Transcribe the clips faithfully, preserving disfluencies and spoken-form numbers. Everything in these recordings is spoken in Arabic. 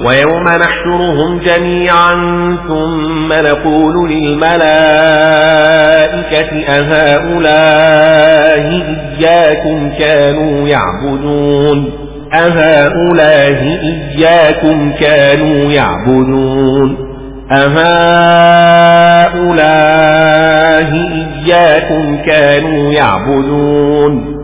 ويوم نحشرهم جميعا ثم نقول للملائكة أهؤلاء إياكم كانوا يعبدون أهؤلاء إياكم كانوا يعبدون أهؤلاء إياكم كانوا يعبدون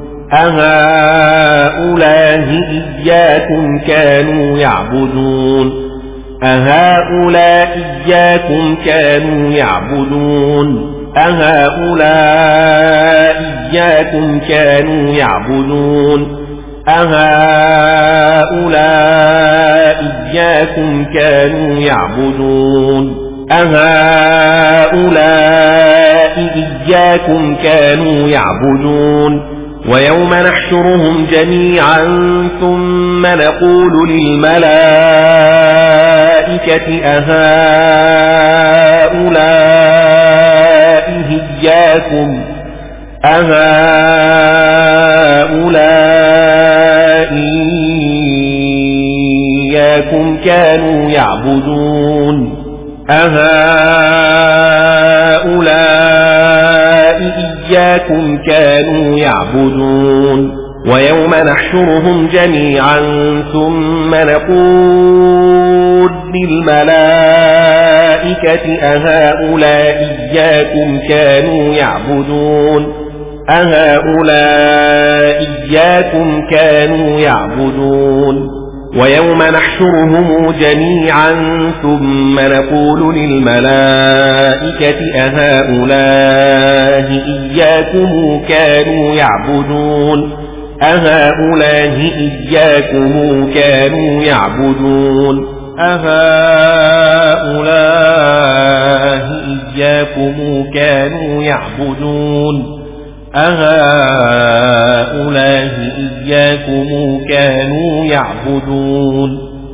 أهؤلاء إياكم كانوا يعبدون أهؤلاء إياكم كانوا يعبدون أهؤلاء إياكم كانوا يعبدون أهؤلاء إياكم كانوا يعبدون أهؤلاء إياكم كانوا يعبدون ويوم نحشرهم جميعا ثم نقول للملائكة أهؤلاء إياكم أهؤلاء إياكم كانوا يعبدون أهؤلاء إياكم كانوا يعبدون ويوم نحشرهم جميعا ثم نقول للملائكة أهؤلاء إياكم كانوا يعبدون أهؤلاء إياكم كانوا يعبدون ويوم نحشرهم جميعا ثم نقول للملائكة أهؤلاء إياكم كانوا يعبدون أهؤلاء إياكم كانوا يعبدون أهؤلاء إياكم كانوا يعبدون أهؤلاء إياكم كانوا يعبدون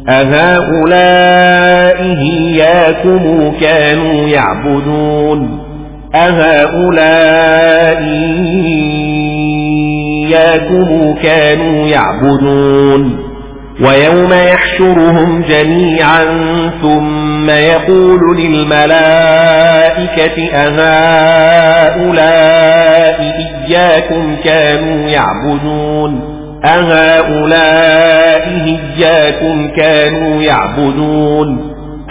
أهؤلاء إياكم كانوا يعبدون أهؤلاء إياكم كانوا يعبدون ويوم يحشرهم جميعا ثم يقول للملائكة أهؤلاء إياكم كانوا يعبدون أهؤلاء إياكم كانوا يعبدون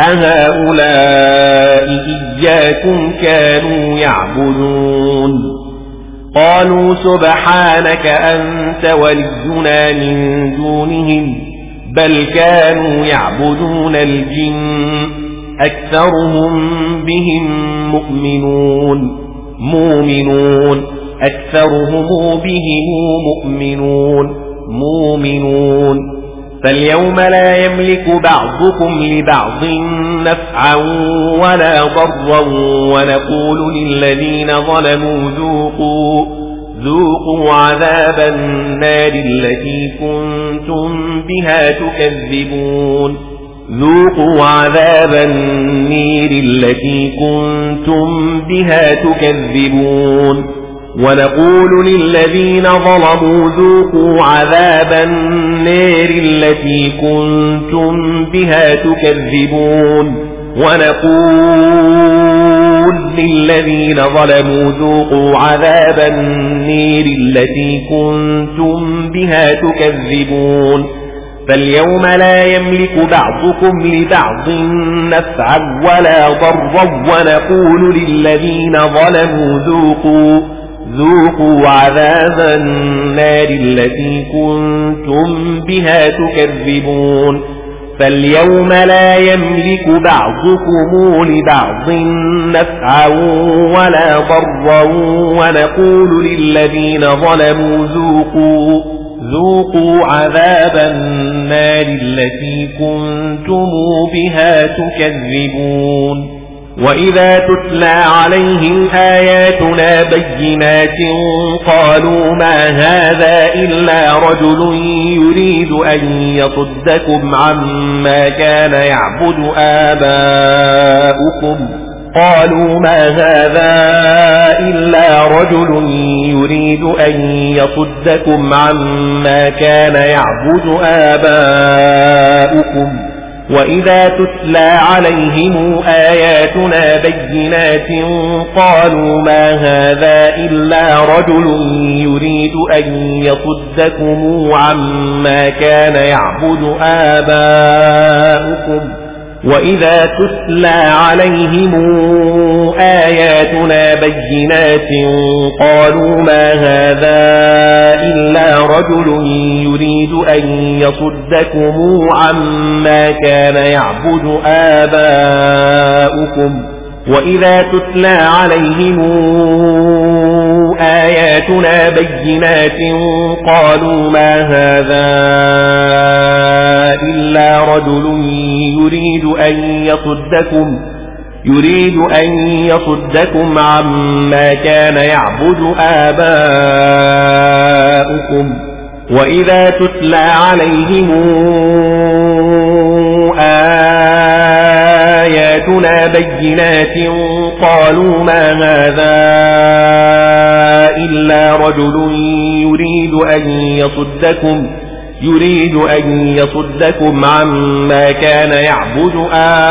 أهؤلاء إياكم كانوا يعبدون قالوا سبحانك أنت ولينا من دونهم بل كانوا يعبدون الجن أكثرهم بهم مؤمنون مؤمنون أكثرهم بهم مؤمنون مؤمنون فاليوم لا يملك بعضكم لبعض نفعا ولا ضرا ونقول للذين ظلموا ذوقوا ذوقوا عذاب النار التي كنتم بها تكذبون ذوقوا عذاب النير التي كنتم بها تكذبون ونقول للذين ظلموا ذوقوا عذاب النار التي كنتم بها تكذبون ونقول للذين ظلموا ذوقوا عذاب النير التي كنتم بها تكذبون فاليوم لا يملك بعضكم لبعض نفعا ولا ضرا ونقول للذين ظلموا ذوقوا ذوقوا عذاب النار التي كنتم بها تكذبون فاليوم لا يملك بعضكم لبعض نفعا ولا ضرا ونقول للذين ظلموا ذوقوا ذوقوا عذاب النار التي كنتم بها تكذبون وإذا تتلى عليهم آياتنا بينات قالوا ما هذا إلا رجل يريد أن يصدكم عما كان يعبد آباؤكم قالوا ما هذا إلا رجل يريد أن يصدكم عما كان يعبد آباؤكم وإذا تتلى عليهم آياتنا بينات قالوا ما هذا إلا رجل يريد أن يصدكم عما كان يعبد آباؤكم وإذا تتلى عليهم آياتنا بينات قالوا ما هذا إلا رجل يريد أن يصدكم عما كان يعبد آباؤكم وإذا تتلى عليهم آياتنا بينات قالوا ما هذا إلا رجل يريد أن يصدكم يريد أن يصدكم عما كان يعبد آباؤكم وإذا تتلى عليهم آياتنا بينات قالوا ما هذا إلا رجل يريد أن يصدكم يريد أن يصدكم عما كان يعبد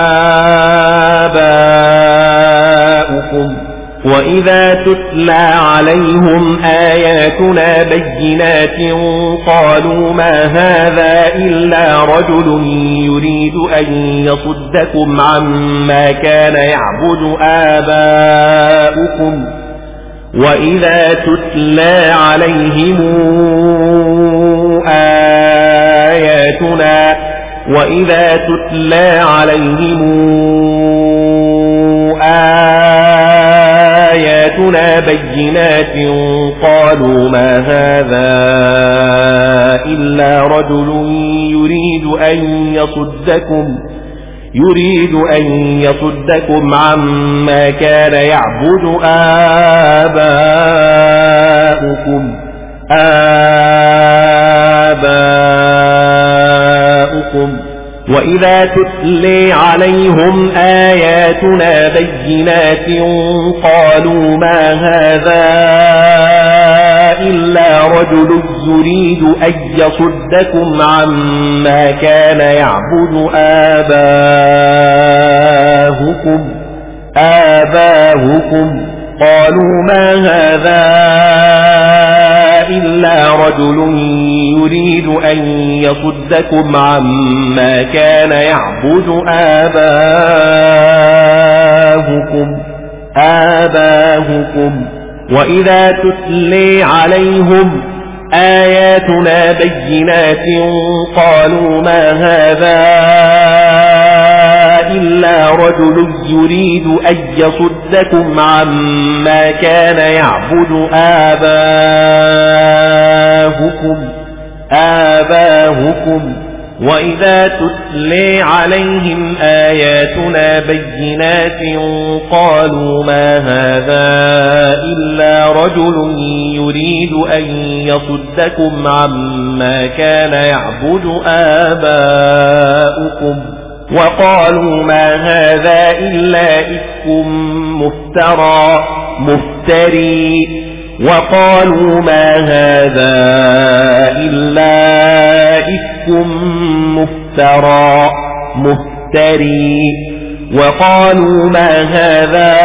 آباؤكم وإذا تتلى عليهم آياتنا بينات قالوا ما هذا إلا رجل يريد أن يصدكم عما كان يعبد آباؤكم وإذا تتلى عليهم آياتنا وإذا تتلى عليهم آياتنا بينات قالوا ما هذا إلا رجل يريد أن يصدكم يريد أن يصدكم عما كان يعبد آباؤكم آباؤكم وإذا تتلي عليهم آياتنا بينات قالوا ما هذا إلا رجل يريد أن يصدكم عما كان يعبد آباؤكم آباؤكم قالوا ما هذا إلا رجل يريد أن يصدكم عما كان يعبد آباؤكم آباؤكم وإذا تتلي عليهم آياتنا بينات قالوا ما هذا إلا رجل يريد أن يصدكم عما كان يعبد آباؤكم آباؤكم وإذا تتلي عليهم آياتنا بينات قالوا ما هذا إلا رجل يريد أن يصدكم عما كان يعبد آباؤكم وقالوا ما هذا إلا إفك مفترى مفتري وقالوا ما هذا إلا إفك مفترى مفتري وقالوا ما هذا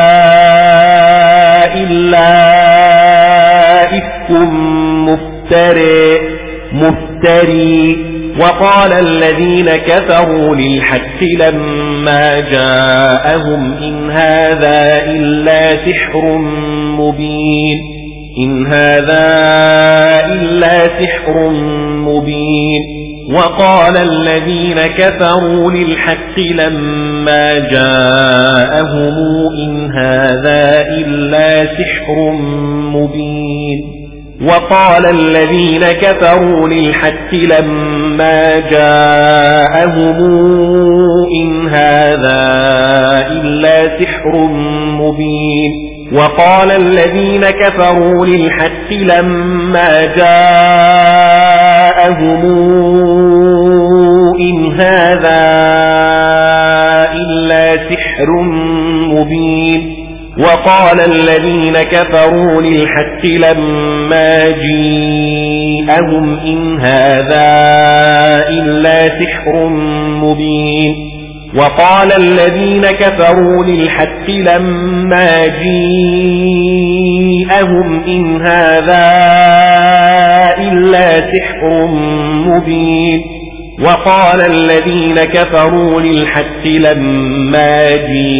إلا إفك مفتري مفتري وقال الذين كفروا للحق لما جاءهم إن هذا إلا سحر مبين إن هذا إلا سحر مبين وقال الذين كفروا للحق لما جاءهم إن هذا إلا سحر مبين وقال الذين كفروا للحق لما جاءهم إن هذا إلا سحر مبين وقال الذين كفروا للحق لما جاءهم إن هذا إلا سحر مبين وقال الذين كفروا للحق لما جاءهم جيءهم إن هذا إلا سحر مبين. وقال الذين كفروا للحق لما جيءهم إن هذا إلا سحر مبين. وقال الذين كفروا للحق لما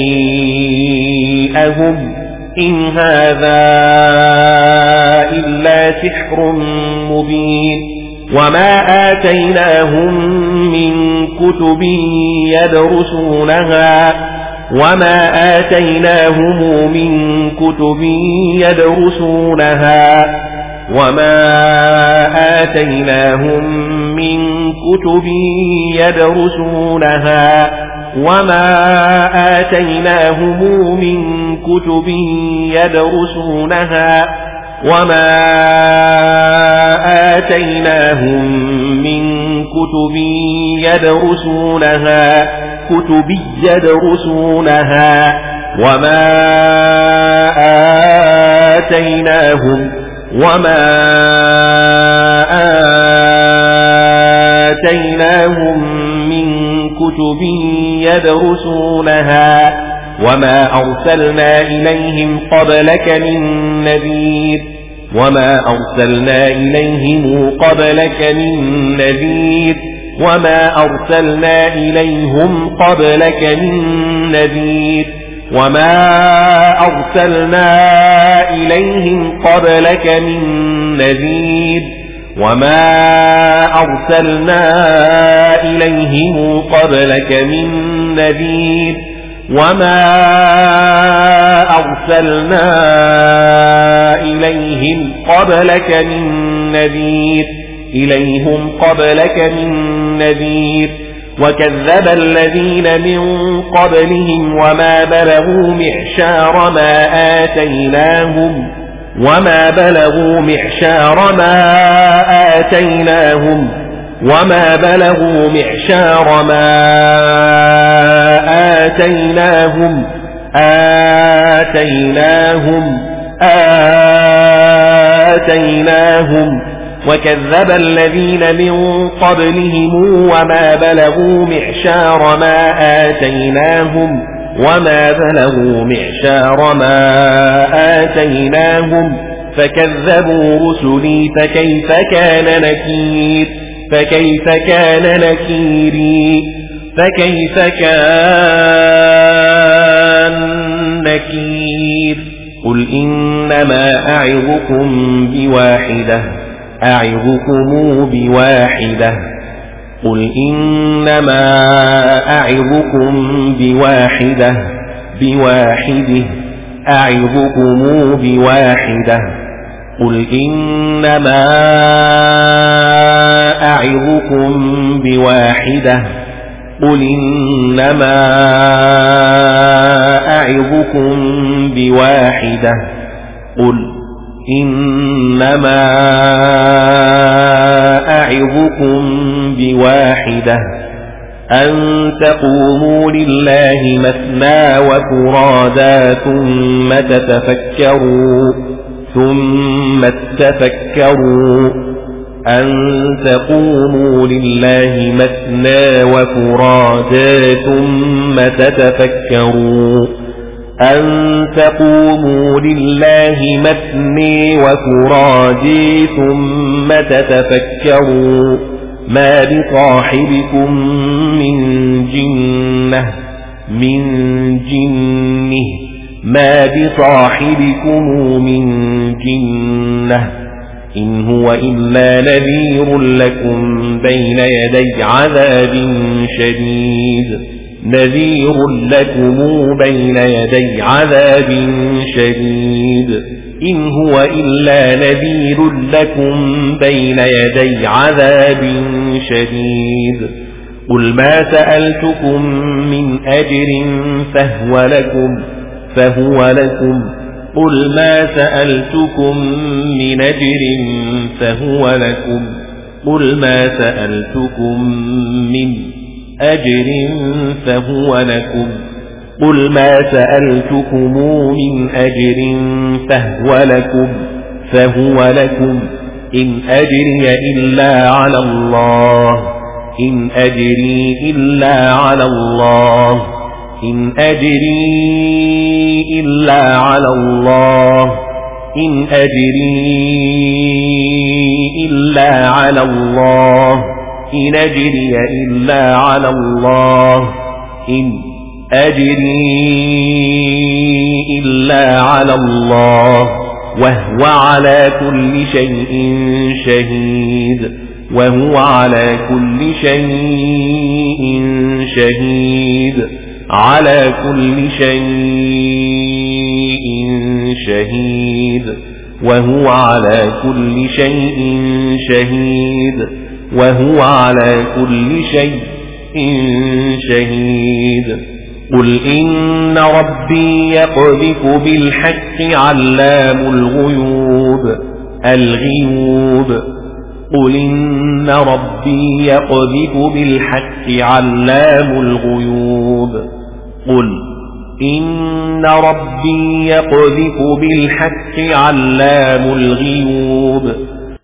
جيءهم إن هذا إلا سحر مبين. وما آتيناهم من كتب يدرسونها وما آتيناهم من كتب يدرسونها وما آتيناهم من كتب يدرسونها وما آتيناهم من كتب يدرسونها وما آتيناهم من كتب يدرسونها كتب يدرسونها وما آتيناهم وما آتيناهم من كتب يدرسونها وما أرسلنا إليهم قبلك من نذير وما أرسلنا إليهم قبلك من نذير وما أرسلنا إليهم قبلك من نذير وما أرسلنا إليهم قبلك من نذير وما أرسلنا إليهم قبلك من نذير وما أرسلنا إليهم قبلك من نذير إليهم قبلك من نذير. وكذب الذين من قبلهم وما بلغوا معشار ما آتيناهم وما بلغوا معشار ما آتيناهم وما بلغوا معشار ما آتيناهم آتيناهم آتيناهم وكذب الذين من قبلهم وما بلغوا معشار ما آتيناهم وما بلغوا معشار ما آتيناهم فكذبوا رسلي فكيف كان نكير فكيف كان نكيري فكيف كان نكير. قل إنما أعظكم بواحدة أعظكم بواحدة قل إنما أعظكم بواحدة بواحده أعظكم بواحدة قل إنما أعظكم بواحدة قل إنما أعظكم بواحدة قل إنما أعظكم بواحدة أن تقوموا لله مثنى وفرادا ثم تتفكروا ثم تتفكروا أن تقوموا لله مثنى وفرادا ثم تتفكروا أن تقوموا لله مثنى وفرادا ثم تتفكروا ما بصاحبكم من جنة من جنه ما بصاحبكم من جنة إن هو إلا نذير لكم بين يدي عذاب شديد نذير لكم بين يدي عذاب شديد إن هو إلا نذير لكم بين يدي عذاب شديد. قل ما سألتكم من أجر فهو لكم فهو لكم قل ما سألتكم من أجر فهو لكم قل ما سألتكم من أجر فهو لكم قل ما سألتكم من أجر فهو لكم فهو لكم إن أجري إلا على الله إن أجري إلا على الله إن أجري إلا على الله إن أجري إلا على الله إن أجري إلا على الله إن أجري إلا على الله وهو على كل شيء شهيد وهو على كل شيء شهيد على كل شيء شهيد وهو على كل شيء شهيد وهو على كل شيء شهيد قل إن ربي يقذف بالحق علام الغيوب الغيوب قل إن ربي يقذف بالحق علام الغيوب قل إن ربي يقذف بالحق علام الغيوب